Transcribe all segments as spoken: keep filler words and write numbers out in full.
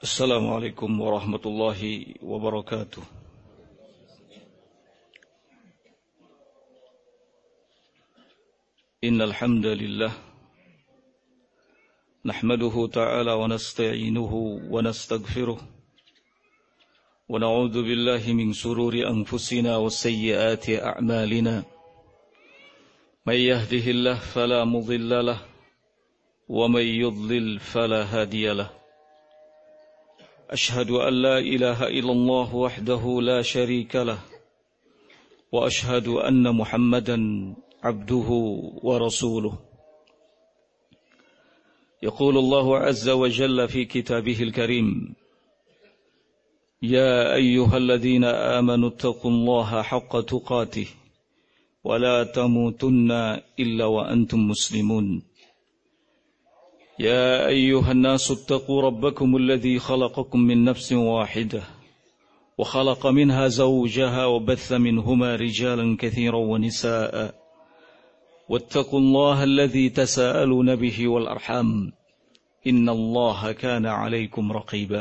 Assalamualaikum warahmatullahi wabarakatuh. Innal hamdalillah nahmaduhu ta'ala wa nasta'inuhu wa nastaghfiruh wa na'udzu billahi min shururi anfusina wa sayyiati a'malina. May yahdihillahu fala mudilla lahu wa may yudlil fala hadiya lahu. أشهد أن لا إله إلا الله وحده لا شريك له وأشهد أن محمدا عبده ورسوله. يقول الله عز وجل في كتابه الكريم: يا أيها الذين آمنوا اتقوا الله حق تقاته ولا تموتن إلا وأنتم مسلمون. يا أيها الناس اتقوا ربكم الذي خلقكم من نفس واحدة وخلق منها زوجها وبث منهما رجالا كثيرا ونساء واتقوا الله الذي تساءلون به والأرحام إن الله كان عليكم رقيبا.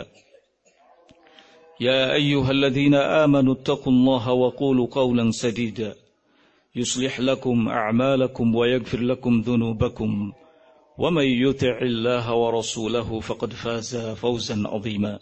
يا أيها الذين آمنوا اتقوا الله وقولوا قولا سديدا يصلح لكم أعمالكم ويغفر لكم ذنوبكم ومن يطع الله ورسوله فقد فاز فوزا عظيما.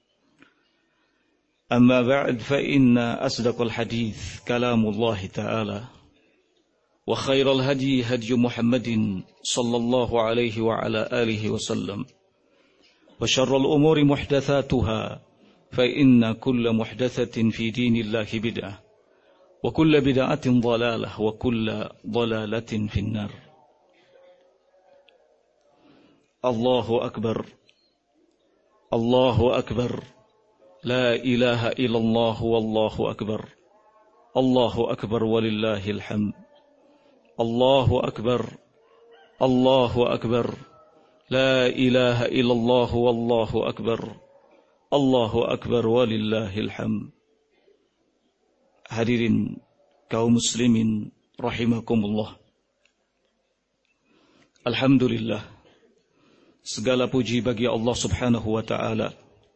أما بعد فإن أصدق الحديث كلام الله تعالى وخير الهدي هدي محمد صلى الله عليه وعلى آله وسلم وشر الأمور محدثاتها فإن كل محدثة في دين الله بدعة وكل بدعة ضلالة وكل ضلالة في النار. Allahu Akbar, Allahu Akbar, La ilaha illallah wallahu Akbar, Allahu Akbar walillahil hamd. Allahu Akbar, Allahu Akbar, La ilaha illallah wallahu Akbar, Allahu Akbar walillahil hamd. Hadirin kaum muslimin rahimakumullah. Alhamdulillah, segala puji bagi Allah subhanahu wa ta'ala.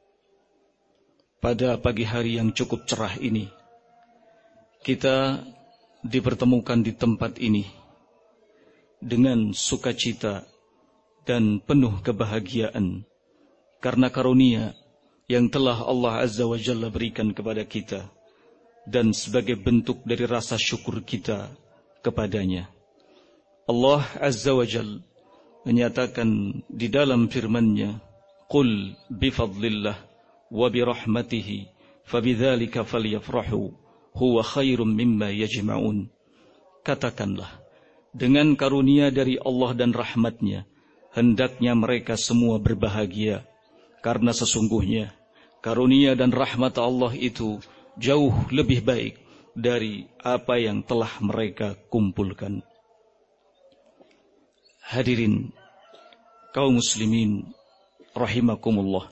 Pada pagi hari yang cukup cerah ini, kita dipertemukan di tempat ini dengan sukacita dan penuh kebahagiaan karena karunia yang telah Allah Azza wa Jalla berikan kepada kita dan sebagai bentuk dari rasa syukur kita kepadanya. Allah Azza wa Jalla menyatakan di dalam firman-Nya, "Qul bifadlillah wa birahmatihi fabidzalika falyafrahu huwa khairum mimma yajma'un." Katakanlah, dengan karunia dari Allah dan rahmat-Nya, hendaknya mereka semua berbahagia, karena sesungguhnya karunia dan rahmat Allah itu jauh lebih baik dari apa yang telah mereka kumpulkan. Hadirin kaum muslimin rahimakumullah.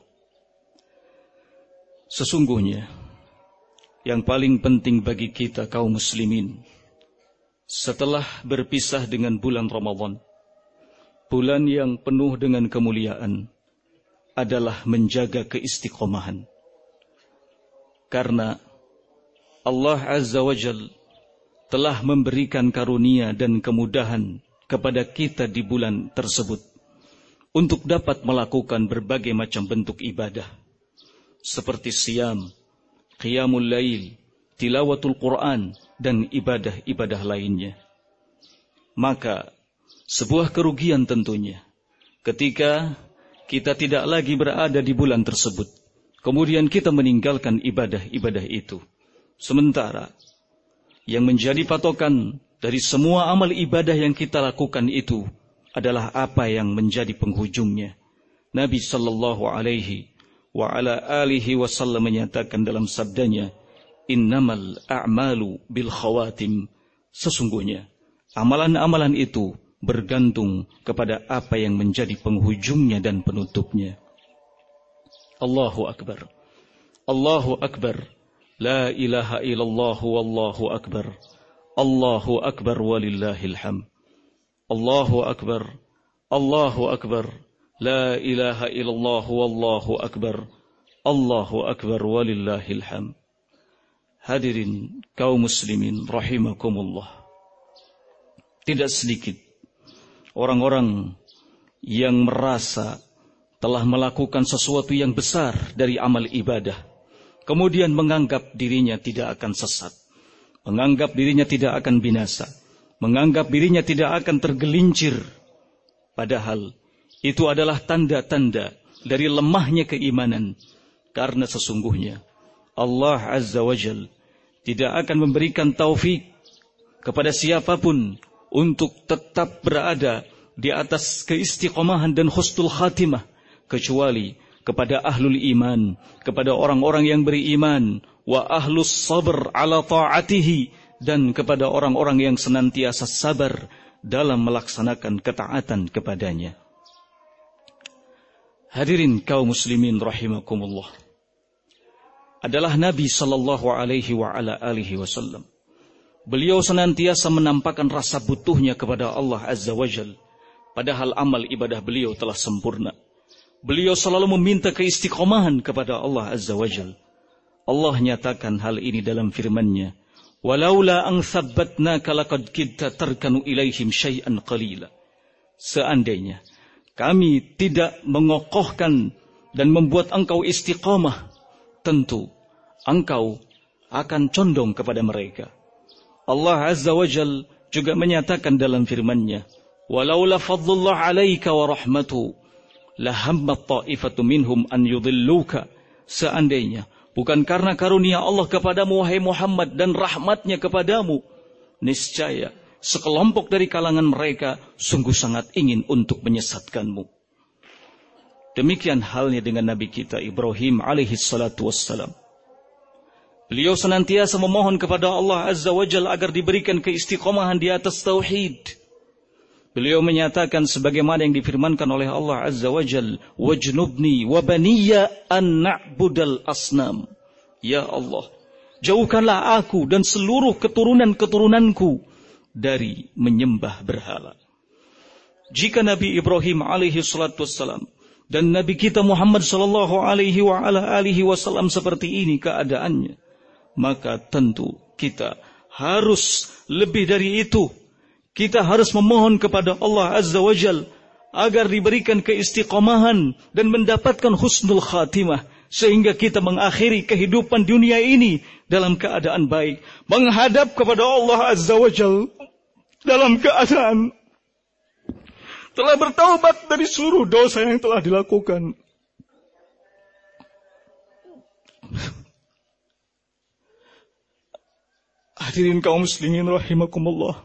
Sesungguhnya yang paling penting bagi kita kaum muslimin setelah berpisah dengan bulan Ramadan, bulan yang penuh dengan kemuliaan, adalah menjaga keistiqomahan. Karena Allah Azza wa Jalla telah memberikan karunia dan kemudahan kepada kita di bulan tersebut untuk dapat melakukan berbagai macam bentuk ibadah seperti siam, qiyamul lail, tilawatul Quran, dan ibadah-ibadah lainnya. Maka sebuah kerugian tentunya ketika kita tidak lagi berada di bulan tersebut, kemudian kita meninggalkan ibadah-ibadah itu. Sementara yang menjadi patokan dari semua amal ibadah yang kita lakukan itu adalah apa yang menjadi penghujungnya. Nabi sallallahu alaihi wa ala alihi wasallam menyatakan dalam sabdanya, "Innamal a'malu bil khawatim." Sesungguhnya amalan-amalan itu bergantung kepada apa yang menjadi penghujungnya dan penutupnya. Allahu Akbar, Allahu Akbar, La ilaha illallah wallahu Akbar, Allahu Akbar walillahil hamd. Allahu Akbar, Allahu Akbar, La ilaha illallah wallahu Akbar, Allahu Akbar walillahil hamd. Hadirin kaum muslimin rahimakumullah. Tidak sedikit orang-orang yang merasa telah melakukan sesuatu yang besar dari amal ibadah, kemudian menganggap dirinya tidak akan sesat, menganggap dirinya tidak akan binasa, menganggap dirinya tidak akan tergelincir. Padahal itu adalah tanda-tanda dari lemahnya keimanan. Karena sesungguhnya Allah Azza wa Jal tidak akan memberikan taufik kepada siapapun untuk tetap berada di atas keistiqomahan dan husnul khatimah, kecuali kepada ahlul iman, kepada orang-orang yang beriman, wa ahlus sabr ala ta'atihi, dan kepada orang-orang yang senantiasa sabar dalam melaksanakan ketaatan kepadanya. Hadirin kaum muslimin rahimakumullah. Adalah Nabi sallallahu alaihi wa ala alihi wasallam. Beliau senantiasa menampakkan rasa butuhnya kepada Allah Azza wa Jal, padahal amal ibadah beliau telah sempurna. Beliau selalu meminta keistiqomahan kepada Allah Azza wa Jal. Allah nyatakan hal ini dalam firman-Nya, "Walaula an thabbatnaka laqad kidta tarkanu ilaihim syai'an qalila." Seandainya kami tidak mengokohkan dan membuat engkau istiqamah, tentu engkau akan condong kepada mereka. Allah Azza wa Jal juga menyatakan dalam firman-Nya, "Walaula fadlullah 'alaika wa rahmatuhu lahammat ta'ifatu minhum an yudhilluka." Seandainya bukan karena karunia Allah kepadamu wahai Muhammad dan rahmatnya kepadamu, niscaya sekelompok dari kalangan mereka sungguh sangat ingin untuk menyesatkanmu. Demikian halnya dengan Nabi kita Ibrahim alaihi salatu wassalam. Beliau senantiasa memohon kepada Allah Azza wa Jalla agar diberikan keistiqomahan di atas tauhid. Beliau menyatakan sebagaimana yang difirmankan oleh Allah Azza wa Jalla, "Wajnubni wa baniya an na'budal asnam." Ya Allah, jauhkanlah aku dan seluruh keturunan-keturunanku dari menyembah berhala. Jika Nabi Ibrahim alaihi salatu wassalam dan Nabi kita Muhammad sallallahu alaihi wa ala alihi wasallam seperti ini keadaannya, maka tentu kita harus lebih dari itu. Kita harus memohon kepada Allah Azza wa Jal agar diberikan keistiqomahan dan mendapatkan husnul khatimah, sehingga kita mengakhiri kehidupan dunia ini dalam keadaan baik, menghadap kepada Allah Azza wa Jal dalam keadaan telah bertaubat dari seluruh dosa yang telah dilakukan. Hadirin kaum muslimin rahimakumullah.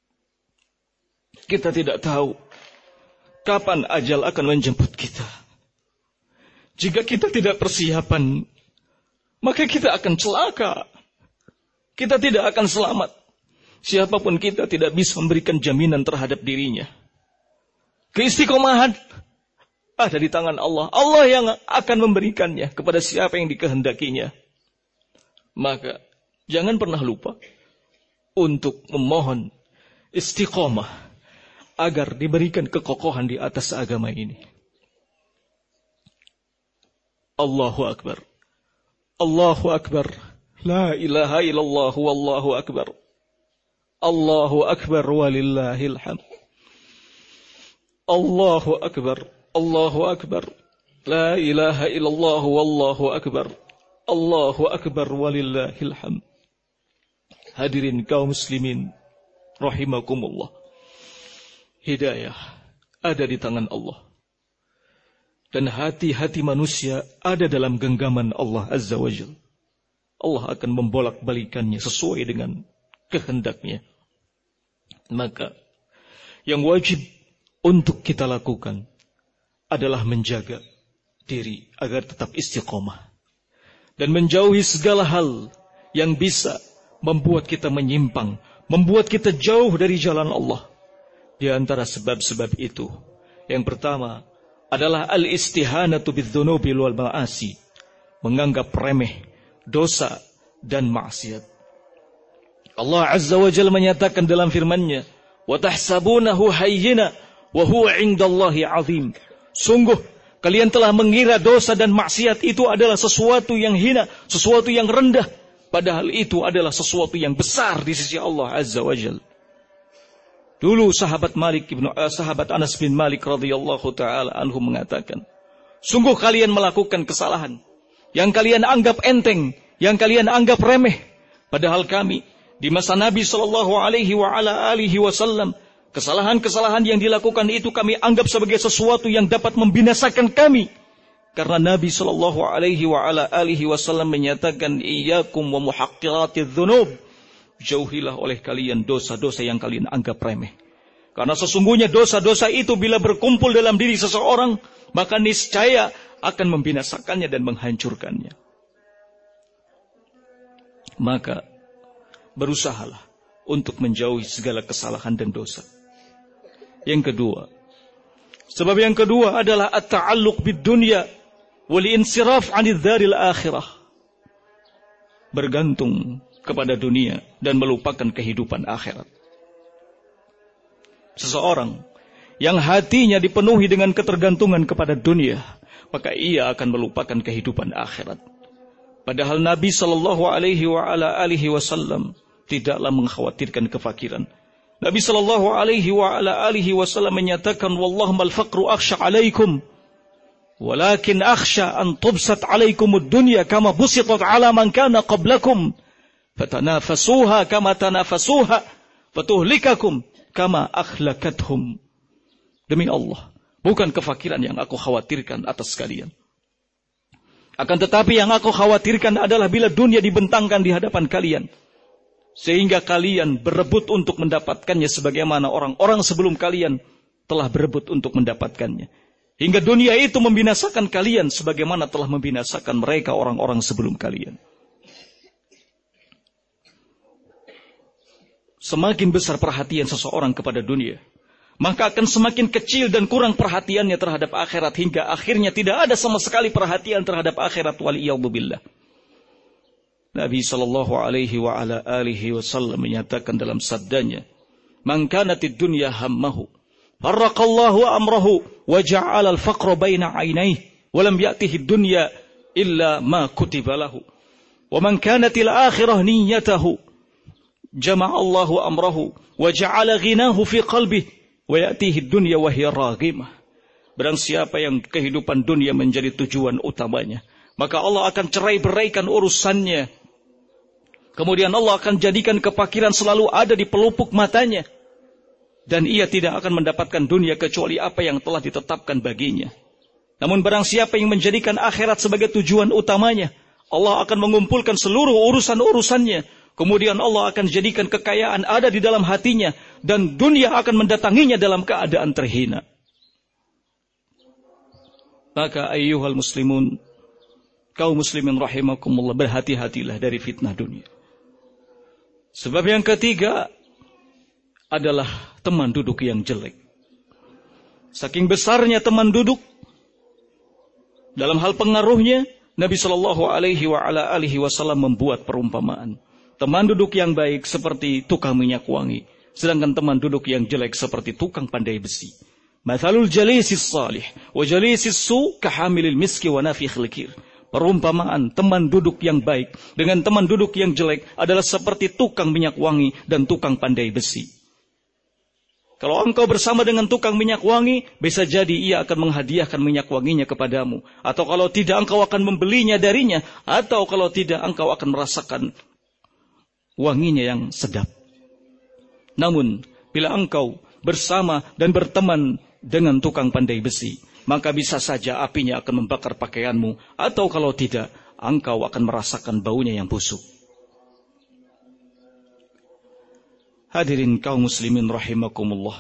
Kita tidak tahu kapan ajal akan menjemput kita. Jika kita tidak persiapan, maka kita akan celaka. Kita tidak akan selamat. Siapapun kita tidak bisa memberikan jaminan terhadap dirinya. Keistiqomahan ada di tangan Allah. Allah yang akan memberikannya kepada siapa yang dikehendakinya. Maka jangan pernah lupa untuk memohon istiqomah agar diberikan kekokohan di atas agama ini. Allahu Akbar. Allahu Akbar. La ilaha illallah wallahu akbar. Allahu Akbar walillahil hamd. Allahu Akbar. Allahu Akbar. La ilaha illallah wallahu akbar. Allahu Akbar walillahil hamd. Hadirin kaum muslimin rahimakumullah. Hidayah ada di tangan Allah. Dan hati-hati manusia ada dalam genggaman Allah Azza wa Jalla. Allah akan membolak-balikannya sesuai dengan kehendaknya. Maka yang wajib untuk kita lakukan adalah menjaga diri agar tetap istiqomah. Dan menjauhi segala hal yang bisa membuat kita menyimpang, membuat kita jauh dari jalan Allah. Di antara sebab-sebab itu, yang pertama adalah al-istihanatu bidzunubi wal ma'asi, menganggap remeh dosa dan maksiat. Allah Azza wa Jalla menyatakan dalam firman-Nya, "Wa tahsabunahu hayyina wa huwa 'indallahi 'azim." Sungguh Kalian telah mengira dosa dan maksiat itu adalah sesuatu yang hina, sesuatu yang rendah. Padahal itu adalah sesuatu yang besar di sisi Allah Azza wa Jalla. Dulu sahabat Malik ibnu uh, sahabat Anas bin Malik radhiyallahu taala anhu mengatakan, sungguh kalian melakukan kesalahan yang kalian anggap enteng, yang kalian anggap remeh. Padahal kami di masa Nabi sallallahu alaihi wa ala alihi wasallam, kesalahan-kesalahan yang dilakukan itu kami anggap sebagai sesuatu yang dapat membinasakan kami. Karena Nabi sallallahu alaihi wa ala alihi wasallam menyatakan, iyyakum wa muhaqqiratiz dzunub. Jauhilah oleh kalian dosa-dosa yang kalian anggap remeh. Karena sesungguhnya dosa-dosa itu bila berkumpul dalam diri seseorang, maka niscaya akan membinasakannya dan menghancurkannya. Maka berusahalah untuk menjauhi segala kesalahan dan dosa. Yang kedua, sebab yang kedua adalah at-ta'alluq bid-dunya wal insiraf 'anil dzaril akhirah. Bergantung kepada dunia dan melupakan kehidupan akhirat. Seseorang yang hatinya dipenuhi dengan ketergantungan kepada dunia, maka ia akan melupakan kehidupan akhirat. Padahal Nabi sallallahu alaihi wa ala alihi wasallam tidaklah mengkhawatirkan kefakiran. Nabi sallallahu alaihi wa ala alihi wasallam menyatakan, wallahu mal faqru akhsha alaikum walakin akhsha an tubsat alaikumud dunya kama busitat ala man kana qablakum fatanafasuha kama tanafasuha fatuhlikakum kama akhlakathum. Demi Allah, bukan kefakiran yang aku khawatirkan atas kalian. Akan tetapi yang aku khawatirkan adalah bila dunia dibentangkan di hadapan kalian, sehingga kalian berebut untuk mendapatkannya sebagaimana orang-orang sebelum kalian telah berebut untuk mendapatkannya. Hingga dunia itu membinasakan kalian sebagaimana telah membinasakan mereka orang-orang sebelum kalian. Semakin besar perhatian seseorang kepada dunia, maka akan semakin kecil dan kurang perhatiannya terhadap akhirat, hingga akhirnya tidak ada sama sekali perhatian terhadap akhirat. Waliyadzubillah. Nabi sallallahu alaihi wa ala alihi wasallam menyatakan dalam sabdanya, "Man kanatid dunya hammahu, farraqallahu amrahu wa ja'ala al-faqra baina 'ainayhi, wa lam ya'tihi ad-dunya illa ma kutiba lahu. Wa man kanatil akhirah niyyatahu, jama'allahu amrahu wa ja'ala ghinahu fi qalbihi wa ya'tihi ad-dunya wa hiya raghimah." Barang siapa yang kehidupan dunia menjadi tujuan utamanya, maka Allah akan cerai-beraikan urusannya. Kemudian Allah akan jadikan kefakiran selalu ada di pelupuk matanya. Dan ia tidak akan mendapatkan dunia kecuali apa yang telah ditetapkan baginya. Namun barang siapa yang menjadikan akhirat sebagai tujuan utamanya, Allah akan mengumpulkan seluruh urusan-urusannya. Kemudian Allah akan jadikan kekayaan ada di dalam hatinya. Dan dunia akan mendatanginya dalam keadaan terhina. Maka ayyuhal muslimun, kaum muslimin rahimakumullah, berhati-hatilah dari fitnah dunia. Sebab yang ketiga adalah teman duduk yang jelek. Saking besarnya teman duduk, dalam hal pengaruhnya, Nabi Shallallahu Alaihi Wasallam membuat perumpamaan. Teman duduk yang baik seperti tukang minyak wangi, sedangkan teman duduk yang jelek seperti tukang pandai besi. Mathalul jalisis salih wa jalisis su kahamilil miski wa nafikhil kir. Perumpamaan teman duduk yang baik dengan teman duduk yang jelek adalah seperti tukang minyak wangi dan tukang pandai besi. Kalau engkau bersama dengan tukang minyak wangi, bisa jadi ia akan menghadiahkan minyak wanginya kepadamu. Atau kalau tidak, engkau akan membelinya darinya. Atau kalau tidak, engkau akan merasakan wanginya yang sedap. Namun, bila engkau bersama dan berteman dengan tukang pandai besi, maka bisa saja apinya akan membakar pakaianmu. Atau kalau tidak, engkau akan merasakan baunya yang busuk. Hadirin kaum muslimin rahimakumullah.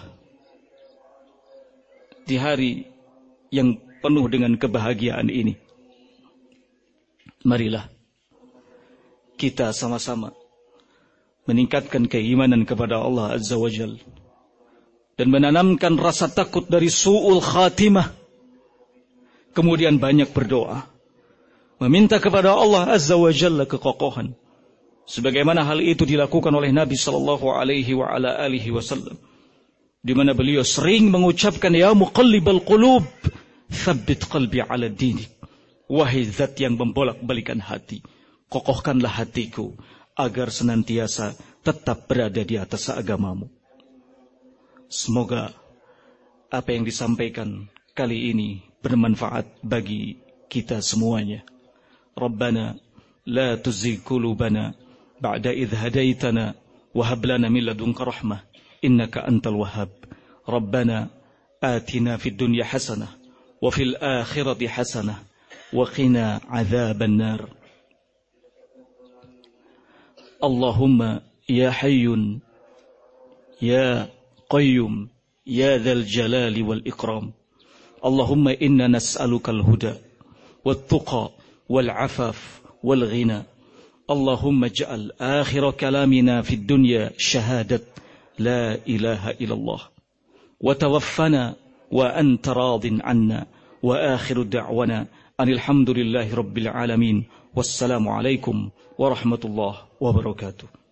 Di hari yang penuh dengan kebahagiaan ini, marilah kita sama-sama meningkatkan keimanan kepada Allah Azza wa Jalla dan menanamkan rasa takut dari su'ul khatimah. Kemudian banyak berdoa, meminta kepada Allah Azza wa Jalla kekokohan, sebagaimana hal itu dilakukan oleh Nabi sallallahu alaihi wa ala alihi wasallam, di mana beliau sering mengucapkan, ya muqallibal qulub, thabbit qalbi ala dinik. Wahai zat yang membolak-balikan hati, kokohkanlah hatiku agar senantiasa tetap berada di atas agamamu. Semoga apa yang disampaikan kali ini bermanfaat bagi kita semuanya. Rabbana la tuzigh qulubana ba'da idh hadaitana wa hab lana min ladunka rahmah innaka antal wahhab. Rabbana atina fid dunya hasanah wa fil akhirati hasanah wa qina adzaban nar. Allahumma ya hayyun ya qayyum ya dzal jalali wal ikram. Allahumma inna nas'aluka al-huda wat tuqa wal afaf wal ghina. Allahumma ij'al akhir kalamina fid dunya syahadat la ilaha illallah wa tawaffana wa anta radin anna wa akhiru da'wana anil hamdulillahi rabbil alamin. Wassalamu alaikum warahmatullahi wabarakatuh.